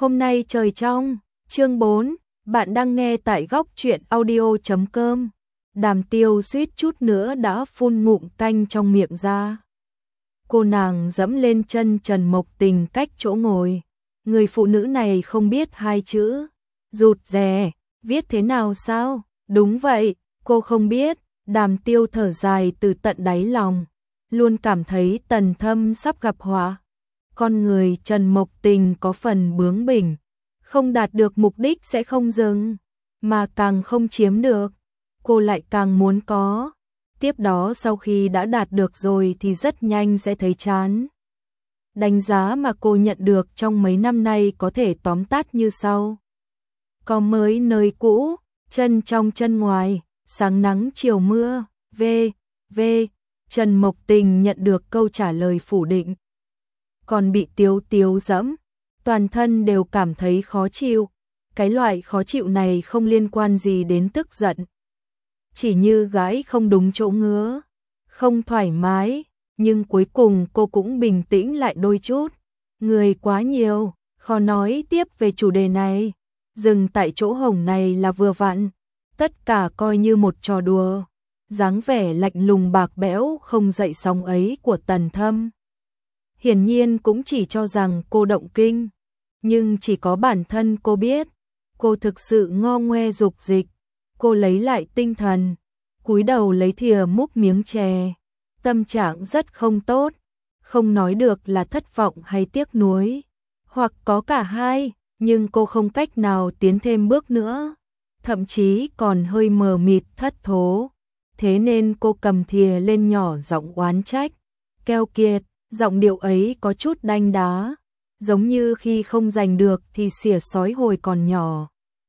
Hôm nay trời trong, chương 4, bạn đang nghe tại góc truyện audio.com. Đàm Tiêu suýt chút nữa đã phun ngụm canh trong miệng ra. Cô nàng dẫm lên chân Trần Mộc Tình cách chỗ ngồi. Người phụ nữ này không biết hai chữ rụt rè, viết thế nào sao? Đúng vậy, cô không biết. Đàm Tiêu thở dài từ tận đáy lòng, luôn cảm thấy Tần Thâm sắp gặp họa. Con người Trần Mộc Tình có phần bướng bỉnh, không đạt được mục đích sẽ không dừng, mà càng không chiếm được, cô lại càng muốn có. Tiếp đó sau khi đã đạt được rồi thì rất nhanh sẽ thấy chán. Đánh giá mà cô nhận được trong mấy năm nay có thể tóm tắt như sau. Có mới nơi cũ, chân trong chân ngoài, sáng nắng chiều mưa, v. Trần Mộc Tình nhận được câu trả lời phủ định. Còn bị Tiếu Tiếu dẫm, toàn thân đều cảm thấy khó chịu. Cái loại khó chịu này không liên quan gì đến tức giận. Chỉ như gãi không đúng chỗ ngứa, không thoải mái, nhưng cuối cùng cô cũng bình tĩnh lại đôi chút. Người quá nhiều, khó nói tiếp về chủ đề này. Dừng tại chỗ hổng này là vừa vặn, tất cả coi như một trò đùa. Dáng vẻ lạnh lùng bạc bẽo không dậy sóng ấy của Tần Thâm hiển nhiên cũng chỉ cho rằng cô động kinh, nhưng chỉ có bản thân cô biết, cô thực sự ngo ngoe dục dịch. Cô lấy lại tinh thần, cúi đầu lấy thìa múc miếng chè, tâm trạng rất không tốt, không nói được là thất vọng hay tiếc nuối, hoặc có cả hai, nhưng cô không cách nào tiến thêm bước nữa, thậm chí còn hơi mờ mịt thất thố. Thế nên cô cầm thìa lên nhỏ giọng oán trách, keo kiệt. Giọng điệu ấy có chút đanh đá, giống như khi không giành được thì xỉa sói hồi còn nhỏ.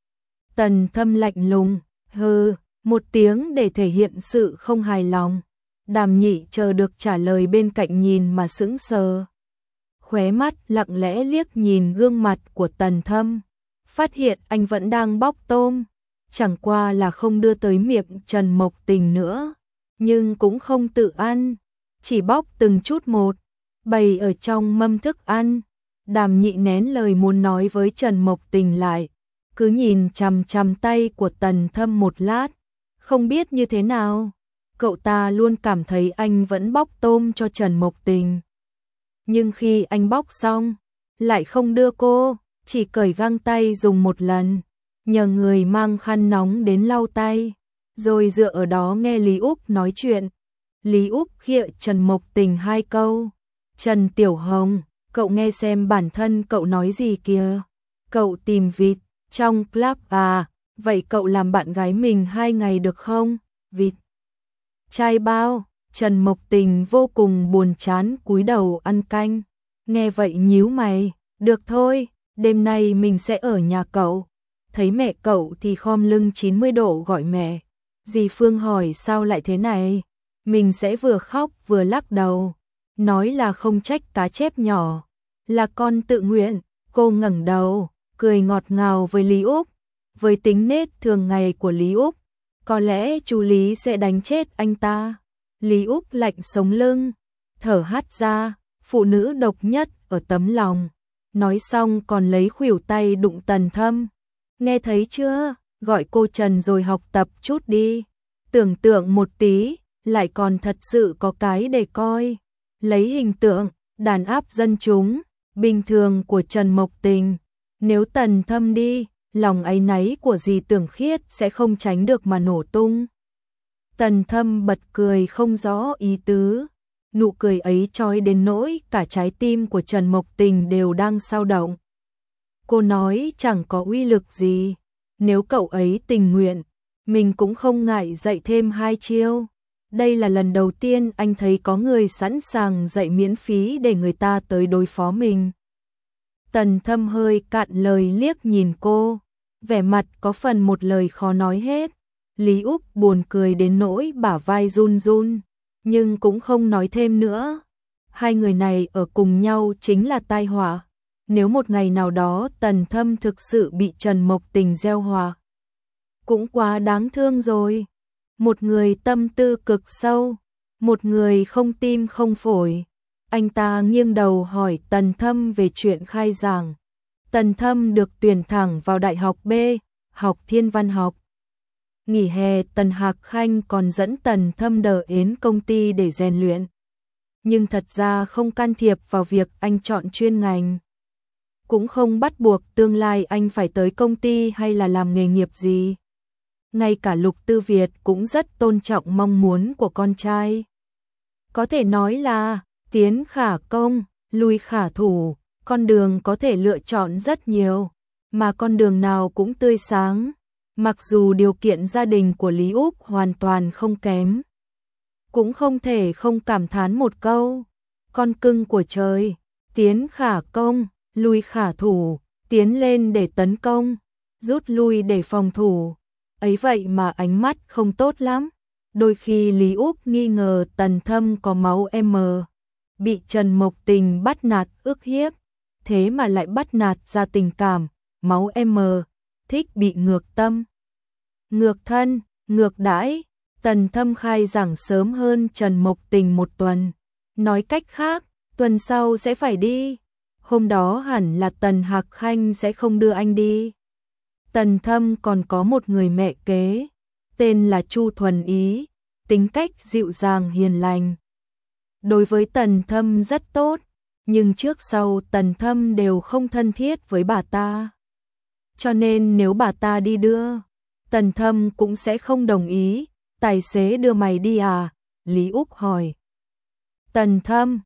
Tần Thâm lạnh lùng, hừ, một tiếng để thể hiện sự không hài lòng. Đàm Nhị chờ được trả lời bên cạnh nhìn mà sững sờ. Khóe mắt lặng lẽ liếc nhìn gương mặt của Tần Thâm, phát hiện anh vẫn đang bóc tôm, chẳng qua là không đưa tới miệng Trần Mộc Tình nữa, nhưng cũng không tự ăn, chỉ bóc từng chút một, bày ở trong mâm thức ăn. Đàm Nhị nén lời muốn nói với Trần Mộc Tình lại, cứ nhìn chằm chằm tay của Tần Thâm một lát, không biết như thế nào, cậu ta luôn cảm thấy anh vẫn bóc tôm cho Trần Mộc Tình. Nhưng khi anh bóc xong, lại không đưa cô, chỉ cởi găng tay dùng một lần, nhờ người mang khăn nóng đến lau tay, rồi dựa ở đó nghe Lý Úc nói chuyện. Lý Úc khịa Trần Mộc Tình hai câu. Trần Tiểu Hồng, cậu nghe xem bản thân cậu nói gì kìa. Cậu tìm vịt trong club à, vậy cậu làm bạn gái mình 2 ngày được không? Vịt trai bao. Trần Mộc Tình vô cùng buồn chán cúi đầu ăn canh. Nghe vậy nhíu mày, được thôi, đêm nay mình sẽ ở nhà cậu. Thấy mẹ cậu thì khom lưng 90 độ gọi mẹ. Dì Phương hỏi sao lại thế này? Mình sẽ vừa khóc vừa lắc đầu, nói là không trách cá chép nhỏ, là con tự nguyện. Cô ngẩng đầu, cười ngọt ngào với Lý Úc. Với tính nết thường ngày của Lý Úc, có lẽ chú Lý sẽ đánh chết anh ta. Lý Úc lạnh sống lưng, thở hắt ra, phụ nữ độc nhất ở tấm lòng. Nói xong còn lấy khuỷu tay đụng Tần Thâm. Nghe thấy chưa, gọi cô Trần rồi học tập chút đi. Tưởng tượng một tí, lại còn thật sự có cái để coi. Lấy hình tượng đàn áp dân chúng bình thường của Trần Mộc Tình, nếu Tần Thâm đi, lòng áy náy của dì Tưởng Khiết sẽ không tránh được mà nổ tung. Tần Thâm bật cười không rõ ý tứ, nụ cười ấy chói đến nỗi cả trái tim của Trần Mộc Tình đều đang xao động. Cô nói chẳng có uy lực gì, nếu cậu ấy tình nguyện, mình cũng không ngại dạy thêm 2 chiêu. Đây là lần đầu tiên anh thấy có người sẵn sàng dạy miễn phí để người ta tới đối phó mình. Tần Thâm hơi cạn lời liếc nhìn cô, vẻ mặt có phần một lời khó nói hết. Lý Úc buồn cười đến nỗi bả vai run run, nhưng cũng không nói thêm nữa. Hai người này ở cùng nhau chính là tai họa. Nếu một ngày nào đó Tần Thâm thực sự bị Trần Mộc Tình gieo họa, cũng quá đáng thương rồi. Một người tâm tư cực sâu, một người không tim không phổi. Anh ta nghiêng đầu hỏi Tần Thâm về chuyện khai giảng. Tần Thâm được tuyển thẳng vào Đại học B, học Thiên văn học. Nghỉ hè Tần Hạc Khanh còn dẫn Tần Thâm đến công ty để rèn luyện. Nhưng thật ra không can thiệp vào việc anh chọn chuyên ngành. Cũng không bắt buộc tương lai anh phải tới công ty hay là làm nghề nghiệp gì. Ngay cả Lục Tư Việt cũng rất tôn trọng mong muốn của con trai. Có thể nói là tiến khả công, lui khả thủ, con đường có thể lựa chọn rất nhiều, mà con đường nào cũng tươi sáng. Mặc dù điều kiện gia đình của Lý Úc hoàn toàn không kém, cũng không thể không cảm thán một câu, con cưng của trời, tiến khả công, lui khả thủ, tiến lên để tấn công, rút lui để phòng thủ. Ấy vậy mà ánh mắt không tốt lắm. Đôi khi Lý Úc nghi ngờ Tần Thâm có máu M, bị Trần Mộc Tình bắt nạt ức hiếp, thế mà lại bắt nạt ra tình cảm, máu M, thích bị ngược tâm, ngược thân, ngược đãi. Tần Thâm khai giảng sớm hơn Trần Mộc Tình 1 tuần. Nói cách khác, tuần sau sẽ phải đi. Hôm đó hẳn là Tần Hạc Khanh sẽ không đưa anh đi. Tần Thâm còn có một người mẹ kế, tên là Chu Thuần Ý, tính cách dịu dàng hiền lành. Đối với Tần Thâm rất tốt, nhưng trước sau Tần Thâm đều không thân thiết với bà ta. Cho nên nếu bà ta đi đưa, Tần Thâm cũng sẽ không đồng ý. Tài xế đưa mày đi à? Lý Úc hỏi. Tần Thâm,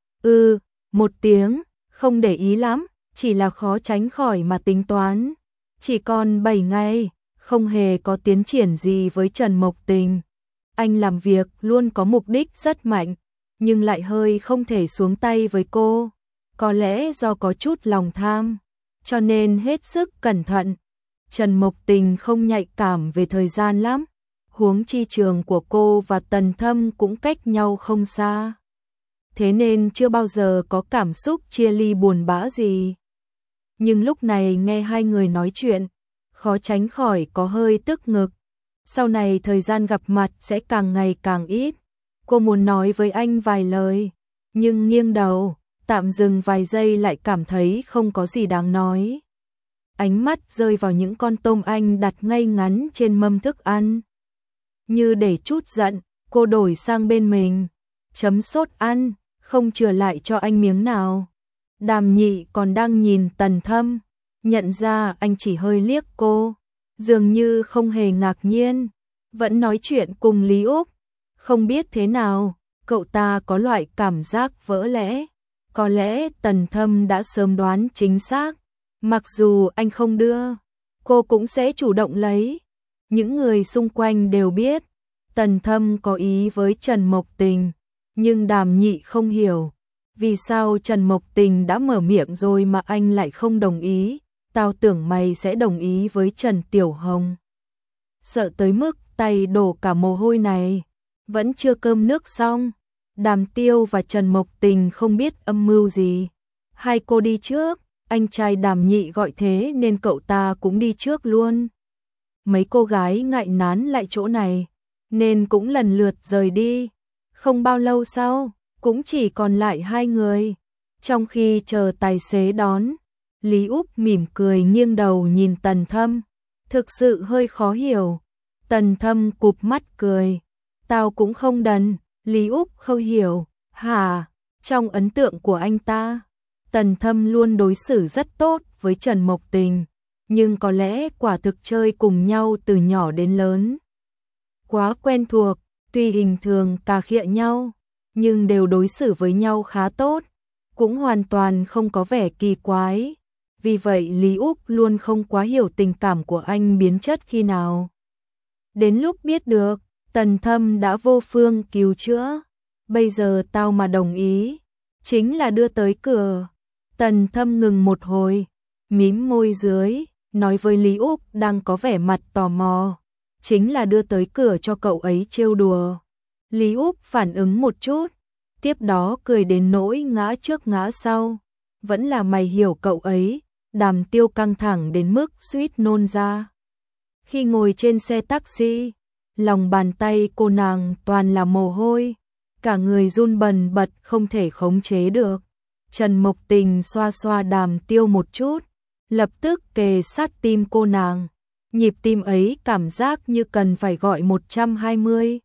một tiếng, không để ý lắm, chỉ là khó tránh khỏi mà tính toán. Chỉ còn 7 ngày, không hề có tiến triển gì với Trần Mộc Tình. Anh làm việc luôn có mục đích rất mạnh, nhưng lại hơi không thể xuống tay với cô. Có lẽ do có chút lòng tham, cho nên hết sức cẩn thận. Trần Mộc Tình không nhạy cảm về thời gian lắm. Huống chi trường của cô và Tần Thâm cũng cách nhau không xa. Thế nên chưa bao giờ có cảm xúc chia ly buồn bã gì. Nhưng lúc này nghe hai người nói chuyện, khó tránh khỏi có hơi tức ngực. Sau này thời gian gặp mặt sẽ càng ngày càng ít. Cô muốn nói với anh vài lời, nhưng nghiêng đầu, tạm dừng vài giây lại cảm thấy không có gì đáng nói. Ánh mắt rơi vào những con tôm anh đặt ngay ngắn trên mâm thức ăn. Như để trút giận, cô đổi sang bên mình, chấm sốt ăn, không chừa lại cho anh miếng nào. Đàm Nhị còn đang nhìn Tần Thâm, nhận ra anh chỉ hơi liếc cô, dường như không hề ngạc nhiên, vẫn nói chuyện cùng Lý Úc. Không biết thế nào, cậu ta có loại cảm giác vỡ lẽ. Có lẽ Tần Thâm đã sớm đoán chính xác, mặc dù anh không đưa, cô cũng sẽ chủ động lấy. Những người xung quanh đều biết Tần Thâm có ý với Trần Mộc Tình, nhưng Đàm Nhị không hiểu vì sao Trần Mộc Tình đã mở miệng rồi mà anh lại không đồng ý. Tao tưởng mày sẽ đồng ý với Trần Tiểu Hồng. Sợ tới mức tay đổ cả mồ hôi này, vẫn chưa cơm nước xong. Đàm Tiêu và Trần Mộc Tình không biết âm mưu gì. Hai cô đi trước, anh trai Đàm Nhị gọi thế nên cậu ta cũng đi trước luôn. Mấy cô gái ngại nán lại chỗ này, nên cũng lần lượt rời đi. Không bao lâu sau, cũng chỉ còn lại hai người. Trong khi chờ tài xế đón, Lý Úc mỉm cười nghiêng đầu nhìn Tần Thâm. Thực sự hơi khó hiểu. Tần Thâm cụp mắt cười. Tao cũng không đần. Lý Úc không hiểu. Hả? Trong ấn tượng của anh ta, Tần Thâm luôn đối xử rất tốt với Trần Mộc Tình. Nhưng có lẽ quả thực chơi cùng nhau từ nhỏ đến lớn. Quá quen thuộc, tuy hình thường cà khịa nhau, nhưng đều đối xử với nhau khá tốt, cũng hoàn toàn không có vẻ kỳ quái. Vì vậy Lý Úc luôn không quá hiểu tình cảm của anh biến chất khi nào. Đến lúc biết được, Tần Thâm đã vô phương cứu chữa. Bây giờ tao mà đồng ý, chính là đưa tới cửa. Tần Thâm ngừng một hồi, mím môi dưới, nói với Lý Úc đang có vẻ mặt tò mò. Chính là đưa tới cửa cho cậu ấy trêu đùa. Lý Úc phản ứng một chút, tiếp đó cười đến nỗi ngã trước ngã sau. Vẫn là mày hiểu cậu ấy. Đàm Tiêu căng thẳng đến mức suýt nôn ra. Khi ngồi trên xe taxi, lòng bàn tay cô nàng toàn là mồ hôi, cả người run bần bật không thể khống chế được. Trần Mộc Tình xoa xoa Đàm Tiêu một chút, lập tức kề sát tim cô nàng. Nhịp tim ấy cảm giác như cần phải gọi 120.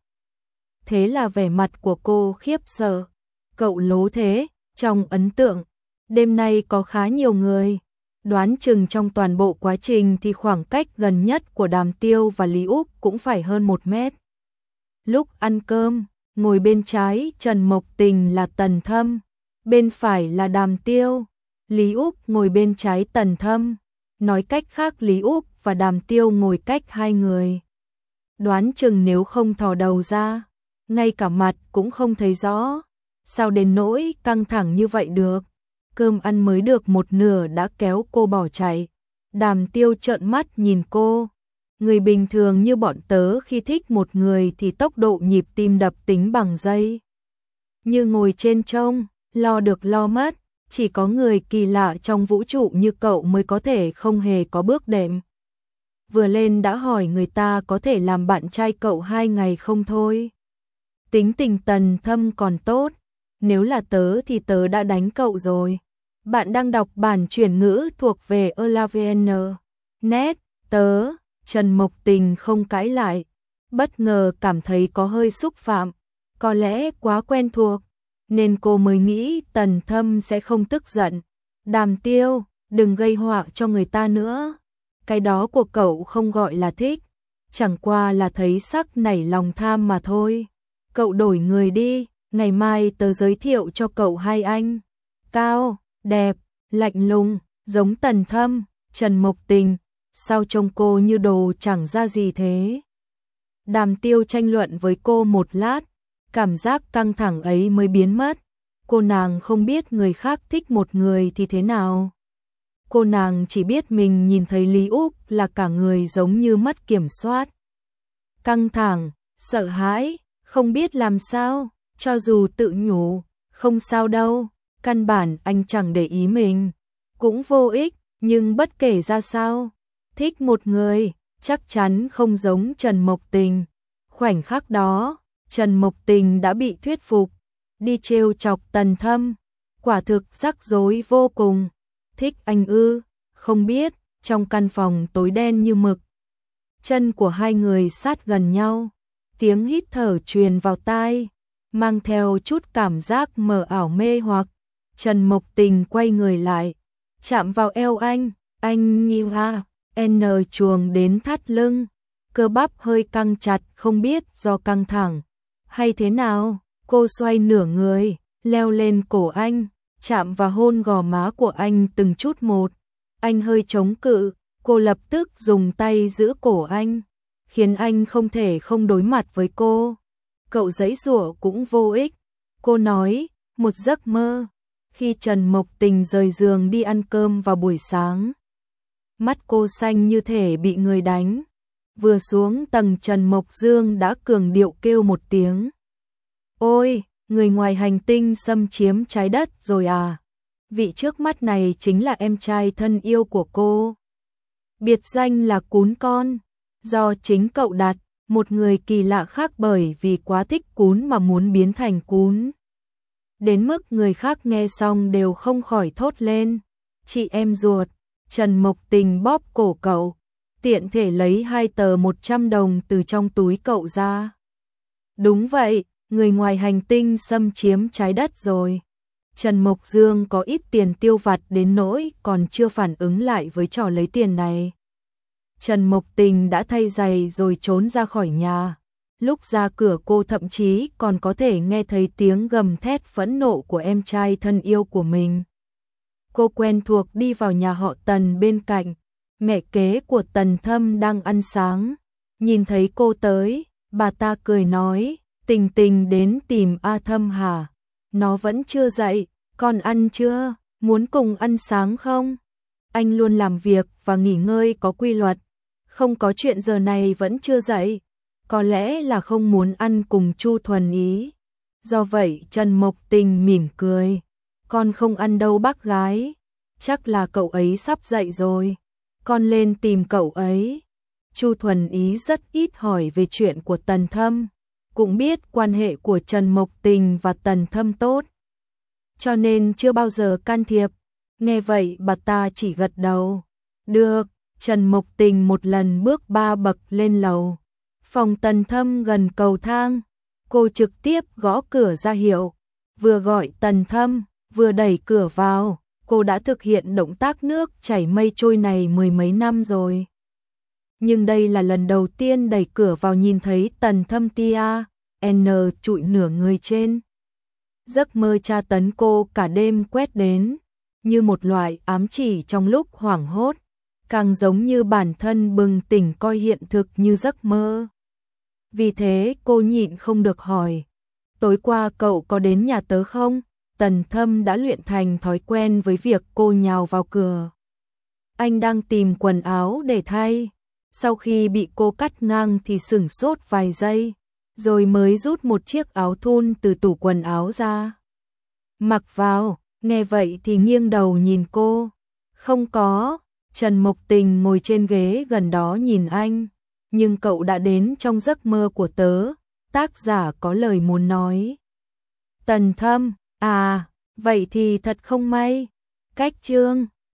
Thế là vẻ mặt của cô khiếp sợ. Cậu lố thế, trong ấn tượng, đêm nay có khá nhiều người. Đoán chừng trong toàn bộ quá trình thì khoảng cách gần nhất của Đàm Tiêu và Lý Úc cũng phải hơn 1 mét. Lúc ăn cơm, ngồi bên trái Trần Mộc Tình là Tần Thâm, bên phải là Đàm Tiêu. Lý Úc ngồi bên trái Tần Thâm, nói cách khác Lý Úc và Đàm Tiêu ngồi cách hai người. Đoán chừng nếu không thò đầu ra, ngay cả mặt cũng không thấy rõ. Sao đến nỗi căng thẳng như vậy được? Cơm ăn mới được một nửa đã kéo cô bỏ chạy. Đàm Tiêu trợn mắt nhìn cô. Người bình thường như bọn tớ khi thích một người thì tốc độ nhịp tim đập tính bằng giây. Như ngồi trên trông, lo được lo mất. Chỉ có người kỳ lạ trong vũ trụ như cậu mới có thể không hề có bước đệm. Vừa lên đã hỏi người ta có thể làm bạn trai cậu 2 ngày không thôi. Tính tình Tần Thâm còn tốt. Nếu là tớ thì tớ đã đánh cậu rồi. Bạn đang đọc bản chuyển ngữ thuộc về Elavn. Net, tớ, Trần Mộc Tình không cãi lại. Bất ngờ cảm thấy có hơi xúc phạm. Có lẽ quá quen thuộc, nên cô mới nghĩ Tần Thâm sẽ không tức giận. Đàm Tiêu, đừng gây họa cho người ta nữa. Cái đó của cậu không gọi là thích. Chẳng qua là thấy sắc nảy lòng tham mà thôi. Cậu đổi người đi. Ngày mai tớ giới thiệu cho cậu 2 anh. Cao, đẹp, lạnh lùng, giống Tần Thâm, Trần Mộc Tình. Sao trông cô như đồ chẳng ra gì thế? Đàm Tiêu tranh luận với cô một lát. Cảm giác căng thẳng ấy mới biến mất. Cô nàng không biết người khác thích một người thì thế nào. Cô nàng chỉ biết mình nhìn thấy Lý Úc là cả người giống như mất kiểm soát. Căng thẳng, sợ hãi, không biết làm sao. Cho dù tự nhủ, không sao đâu, căn bản anh chẳng để ý mình, cũng vô ích, nhưng bất kể ra sao, thích một người, chắc chắn không giống Trần Mộc Tình. Khoảnh khắc đó, Trần Mộc Tình đã bị thuyết phục, đi trêu chọc Tần Thâm, quả thực rắc rối vô cùng. Thích anh ư? Không biết, trong căn phòng tối đen như mực. Chân của hai người sát gần nhau, tiếng hít thở truyền vào tai, mang theo chút cảm giác mờ ảo mê hoặc. Trần Mộc Tình quay người lại, chạm vào eo anh như N chuồng đến thắt lưng, cơ bắp hơi căng chặt không biết do căng thẳng hay thế nào, cô xoay nửa người, leo lên cổ anh, chạm vào hôn gò má của anh từng chút một. Anh hơi chống cự, cô lập tức dùng tay giữ cổ anh, khiến anh không thể không đối mặt với cô. Cậu giãy giụa cũng vô ích. Cô nói, một giấc mơ. Khi Trần Mộc Tình rời giường đi ăn cơm vào buổi sáng, mắt cô xanh như thể bị người đánh. Vừa xuống tầng Trần Mộc Dương đã cường điệu kêu một tiếng. Ôi, người ngoài hành tinh xâm chiếm trái đất rồi à? Vị trước mắt này chính là em trai thân yêu của cô. Biệt danh là Cún Con, do chính cậu đặt. Một người kỳ lạ khác bởi vì quá thích cún mà muốn biến thành cún. Đến mức người khác nghe xong đều không khỏi thốt lên. Chị em ruột. Trần Mộc Tình bóp cổ cậu, tiện thể lấy 2 tờ 100 đồng từ trong túi cậu ra. Đúng vậy, người ngoài hành tinh xâm chiếm trái đất rồi. Trần Mộc Dương có ít tiền tiêu vặt đến nỗi còn chưa phản ứng lại với trò lấy tiền này. Trần Mộc Tình đã thay giày rồi trốn ra khỏi nhà. Lúc ra cửa cô thậm chí còn có thể nghe thấy tiếng gầm thét phẫn nộ của em trai thân yêu của mình. Cô quen thuộc đi vào nhà họ Tần bên cạnh. Mẹ kế của Tần Thâm đang ăn sáng. Nhìn thấy cô tới, bà ta cười nói, Tình Tình đến tìm A Thâm hả? Nó vẫn chưa dậy, con ăn chưa? Muốn cùng ăn sáng không? Anh luôn làm việc và nghỉ ngơi có quy luật. Không có chuyện giờ này vẫn chưa dậy. Có lẽ là không muốn ăn cùng Chu Thuần Ý. Do vậy Trần Mộc Tình mỉm cười. Con không ăn đâu bác gái. Chắc là cậu ấy sắp dậy rồi. Con lên tìm cậu ấy. Chu Thuần Ý rất ít hỏi về chuyện của Tần Thâm. Cũng biết quan hệ của Trần Mộc Tình và Tần Thâm tốt. Cho nên chưa bao giờ can thiệp. Nghe vậy bà ta chỉ gật đầu. Được, Trần Mộc Tình một lần bước 3 bậc lên lầu. Phòng Tần Thâm gần cầu thang, cô trực tiếp gõ cửa ra hiệu, vừa gọi Tần Thâm, vừa đẩy cửa vào, cô đã thực hiện động tác nước chảy mây trôi này mười mấy năm rồi. Nhưng đây là lần đầu tiên đẩy cửa vào nhìn thấy Tần Thâm tia, N trụi nửa người trên. Giấc mơ tra tấn cô cả đêm quét đến, như một loại ám chỉ trong lúc hoảng hốt, càng giống như bản thân bừng tỉnh coi hiện thực như giấc mơ. Vì thế cô nhịn không được hỏi, tối qua cậu có đến nhà tớ không? Tần Thâm đã luyện thành thói quen với việc cô nhào vào cửa. Anh đang tìm quần áo để thay, sau khi bị cô cắt ngang thì sửng sốt vài giây, rồi mới rút một chiếc áo thun từ tủ quần áo ra. Mặc vào, nghe vậy thì nghiêng đầu nhìn cô. Không có, Trần Mộc Tình ngồi trên ghế gần đó nhìn anh. Nhưng cậu đã đến trong giấc mơ của tớ, tác giả có lời muốn nói. Tần Thâm, à, vậy thì thật không may. Cách chương